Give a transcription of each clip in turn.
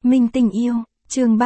Minh tình yêu, chương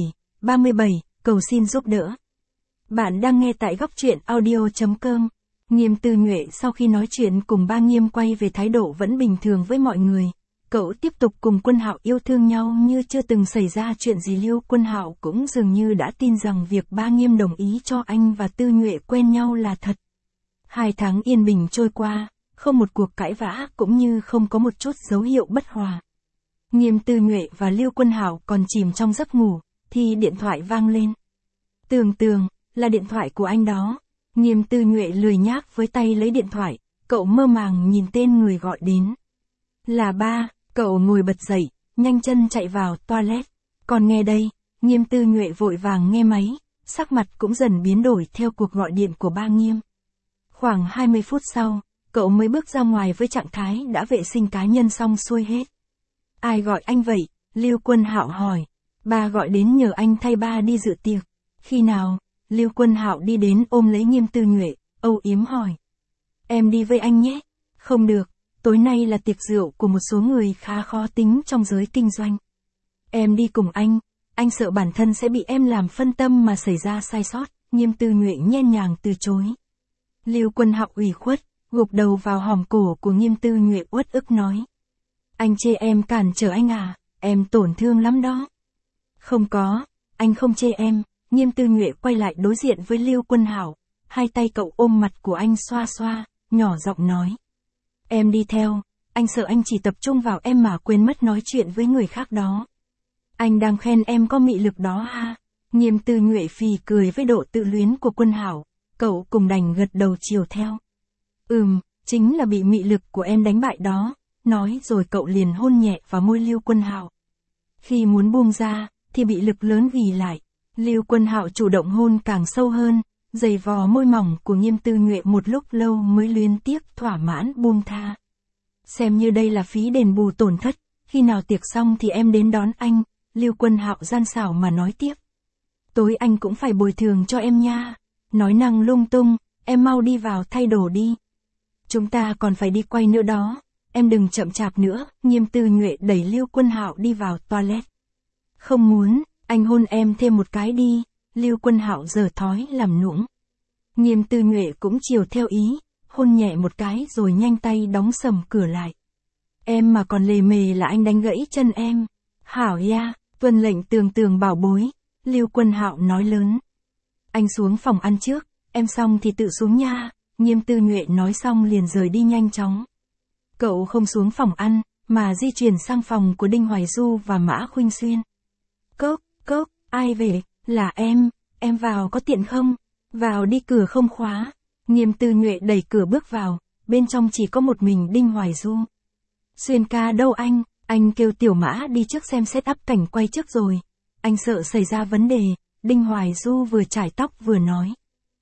37, cầu xin giúp đỡ. Bạn đang nghe tại góc truyện audio.com. Nghiêm Tư Nhuệ sau khi nói chuyện cùng ba Nghiêm quay về thái độ vẫn bình thường với mọi người. Cậu tiếp tục cùng Quân Hạo yêu thương nhau như chưa từng xảy ra chuyện gì. Lưu Quân Hạo cũng dường như đã tin rằng việc ba Nghiêm đồng ý cho anh và Tư Nhuệ quen nhau là thật. 2 tháng yên bình trôi qua, không một cuộc cãi vã cũng như không có một chút dấu hiệu bất hòa. Nghiêm Tư Nhuệ và Lưu Quân Hạo còn chìm trong giấc ngủ, thì điện thoại vang lên. Tường, là điện thoại của anh đó. Nghiêm Tư Nhuệ lười nhác với tay lấy điện thoại, cậu mơ màng nhìn tên người gọi đến. Là ba, cậu ngồi bật dậy, nhanh chân chạy vào toilet. Còn nghe đây, Nghiêm Tư Nhuệ vội vàng nghe máy, sắc mặt cũng dần biến đổi theo cuộc gọi điện của ba Nghiêm. Khoảng 20 phút sau, cậu mới bước ra ngoài với trạng thái đã vệ sinh cá nhân xong xuôi hết. Ai gọi anh vậy? Lưu Quân Hạo hỏi. Ba gọi đến nhờ anh thay ba đi dự tiệc. Khi nào? Lưu Quân Hạo đi đến ôm lấy Nghiêm Tư Nhuệ, âu yếm hỏi. Em đi với anh nhé. Không được, tối nay là tiệc rượu của một số người khá khó tính trong giới kinh doanh. Em đi cùng anh sợ bản thân sẽ bị em làm phân tâm mà xảy ra sai sót. Nghiêm Tư Nhuệ nhen nhàng từ chối. Lưu Quân Hạo ủy khuất, gục đầu vào hòm cổ của Nghiêm Tư Nhuệ uất ức nói. Anh chê em cản trở anh à, em tổn thương lắm đó. Không có, anh không chê em. Nghiêm Tư Nhuệ quay lại đối diện với Lưu Quân Hạo, hai tay cậu ôm mặt của anh xoa xoa, nhỏ giọng nói. Em đi theo, anh sợ anh chỉ tập trung vào em mà quên mất nói chuyện với người khác đó. Anh đang khen em có mị lực đó ha. Nghiêm Tư Nhuệ phì cười với độ tự luyến của Quân Hạo, cậu cùng đành gật đầu chiều theo. Chính là bị mị lực của em đánh bại đó. Nói rồi cậu liền hôn nhẹ vào môi Lưu Quân Hạo. Khi muốn buông ra, thì bị lực lớn ghì lại. Lưu Quân Hạo chủ động hôn càng sâu hơn, giày vò môi mỏng của Nghiêm Tư Nhuệ một lúc lâu mới luyến tiếc thỏa mãn buông tha. Xem như đây là phí đền bù tổn thất, khi nào tiệc xong thì em đến đón anh. Lưu Quân Hạo gian xảo mà nói tiếp. Tối anh cũng phải bồi thường cho em nha. Nói năng lung tung, em mau đi vào thay đồ đi. Chúng ta còn phải đi quay nữa đó. Em đừng chậm chạp nữa. Nghiêm Tư Nhuệ đẩy Lưu Quân Hạo đi vào toilet. Không muốn, anh hôn em thêm một cái đi. Lưu Quân Hạo giở thói làm nũng. Nghiêm Tư Nhuệ cũng chiều theo ý, hôn nhẹ một cái rồi nhanh tay đóng sầm cửa lại. Em mà còn lề mề là anh đánh gãy chân em. Hảo ya, tuân lệnh Tường bảo bối. Lưu Quân Hạo nói lớn. Anh xuống phòng ăn trước, em xong thì tự xuống nha. Nghiêm Tư Nhuệ nói xong liền rời đi nhanh chóng. Cậu không xuống phòng ăn, mà di chuyển sang phòng của Đinh Hoài Du và Mã Khuynh Xuyên. Cốc, ai về? Là em vào có tiện không? Vào đi, cửa không khóa. Nghiêm Tư Nhuệ đẩy cửa bước vào, bên trong chỉ có một mình Đinh Hoài Du. Xuyên ca đâu anh kêu Tiểu Mã đi trước xem set up cảnh quay trước rồi. Anh sợ xảy ra vấn đề, Đinh Hoài Du vừa chải tóc vừa nói.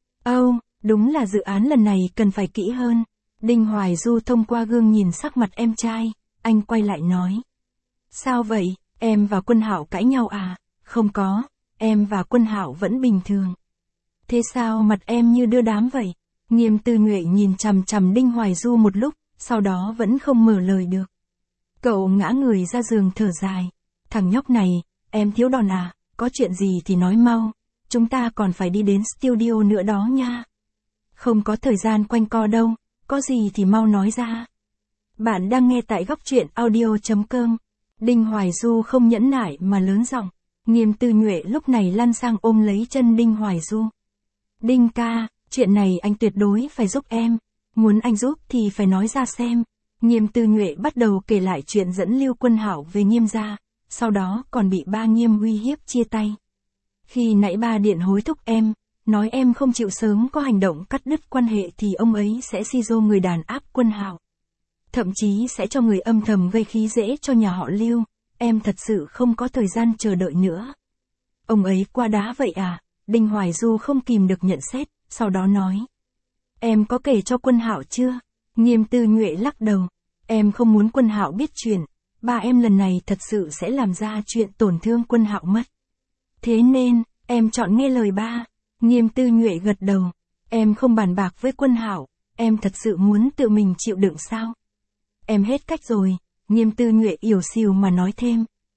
Đúng là dự án lần này cần phải kỹ hơn. Đinh Hoài Du thông qua gương nhìn sắc mặt em trai, anh quay lại nói. Sao vậy, em và Quân Hạo cãi nhau à? Không có, em và Quân Hạo vẫn bình thường. Thế sao mặt em như đưa đám vậy? Nghiêm Tư Nhuệ nhìn chằm chằm Đinh Hoài Du một lúc, sau đó vẫn không mở lời được. Cậu ngã người ra giường thở dài. Thằng nhóc này, em thiếu đòn à? Có chuyện gì thì nói mau, chúng ta còn phải đi đến studio nữa đó nha. Không có thời gian quanh co đâu. Có gì thì mau nói ra. Bạn đang nghe tại góc truyện audio.com. Đinh Hoài Du không nhẫn nại mà lớn giọng. Nghiêm Tư Nhuệ lúc này lăn sang ôm lấy chân Đinh Hoài Du. Đinh ca, chuyện này anh tuyệt đối phải giúp em. Muốn anh giúp thì phải nói ra xem. Nghiêm Tư Nhuệ bắt đầu kể lại chuyện dẫn Lưu Quân Hạo về Nghiêm gia, sau đó còn bị ba Nghiêm uy hiếp chia tay. Khi nãy ba điện hối thúc em, nói em không chịu sớm có hành động cắt đứt quan hệ thì ông ấy sẽ si dô người đàn áp Quân Hạo. Thậm chí sẽ cho người âm thầm gây khí dễ cho nhà họ Lưu, em thật sự không có thời gian chờ đợi nữa. Ông ấy qua đá vậy à? Đinh Hoài Du không kìm được nhận xét, sau đó nói. Em có kể cho Quân Hạo chưa? Nghiêm Tư Nhuệ lắc đầu. Em không muốn Quân Hạo biết chuyện, ba em lần này thật sự sẽ làm ra chuyện tổn thương Quân Hạo mất. Thế nên, em chọn nghe lời ba. Nghiêm Tư Nhuệ gật đầu. Em không bàn bạc với Quân Hạo, em thật sự muốn tự mình chịu đựng sao? Em hết cách rồi, Nghiêm Tư Nhuệ ỉu xìu mà nói thêm.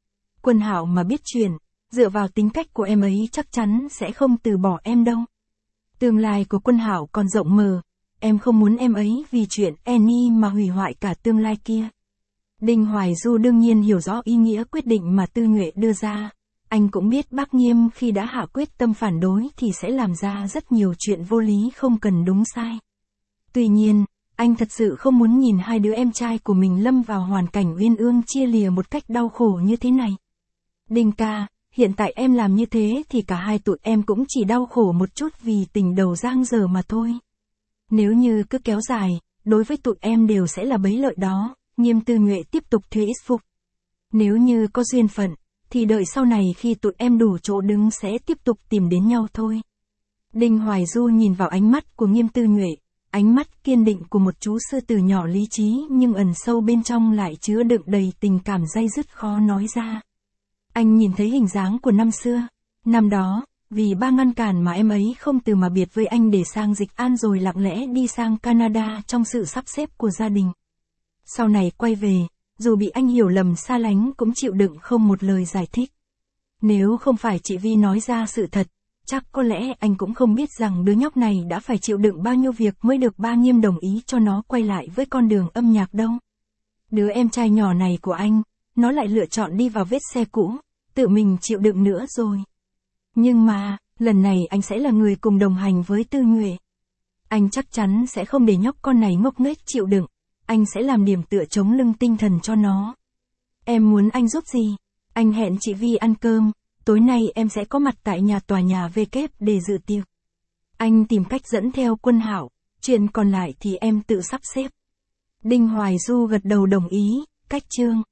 Quân Hạo mà biết chuyện, dựa vào tính cách của em ấy chắc chắn sẽ không từ bỏ em đâu. Tương lai của Quân Hạo còn rộng mờ, em không muốn em ấy vì chuyện Annie mà hủy hoại cả tương lai kia. Đinh Hoài Du đương nhiên hiểu rõ ý nghĩa quyết định mà Tư Nhuệ đưa ra. Anh cũng biết bác Nghiêm khi đã hạ quyết tâm phản đối thì sẽ làm ra rất nhiều chuyện vô lý không cần đúng sai. Tuy nhiên, anh thật sự không muốn nhìn hai đứa em trai của mình lâm vào hoàn cảnh uyên ương chia lìa một cách đau khổ như thế này. Đinh ca, hiện tại em làm như thế thì cả hai tụi em cũng chỉ đau khổ một chút vì tình đầu giang dở mà thôi. Nếu như cứ kéo dài, đối với tụi em đều sẽ là bấy lợi đó, Nghiêm Tư Nhuệ tiếp tục thuyết phục. Nếu như có duyên phận, thì đợi sau này khi tụi em đủ chỗ đứng sẽ tiếp tục tìm đến nhau thôi. Đinh Hoài Du nhìn vào ánh mắt của Nghiêm Tư Nhuệ, ánh mắt kiên định của một chú sư tử nhỏ lý trí nhưng ẩn sâu bên trong lại chứa đựng đầy tình cảm day dứt khó nói ra. Anh nhìn thấy hình dáng của năm xưa, năm đó, vì ba ngăn cản mà em ấy không từ mà biệt với anh để sang Dịch An rồi lặng lẽ đi sang Canada trong sự sắp xếp của gia đình. Sau này quay về, dù bị anh hiểu lầm xa lánh cũng chịu đựng không một lời giải thích. Nếu không phải chị Vi nói ra sự thật, chắc có lẽ anh cũng không biết rằng đứa nhóc này đã phải chịu đựng bao nhiêu việc mới được ba Nghiêm đồng ý cho nó quay lại với con đường âm nhạc đâu. Đứa em trai nhỏ này của anh, nó lại lựa chọn đi vào vết xe cũ, tự mình chịu đựng nữa rồi. Nhưng mà, lần này anh sẽ là người cùng đồng hành với Tư Nhuệ. Anh chắc chắn sẽ không để nhóc con này ngốc nghếch chịu đựng, anh sẽ làm điểm tựa chống lưng tinh thần cho nó. Em muốn anh giúp gì? Anh hẹn chị Vi ăn cơm, tối nay em sẽ có mặt tại nhà tòa nhà V kép để dự tiệc. Anh tìm cách dẫn theo Quân Hạo, chuyện còn lại thì em tự sắp xếp. Đinh Hoài Du gật đầu đồng ý, cách chương.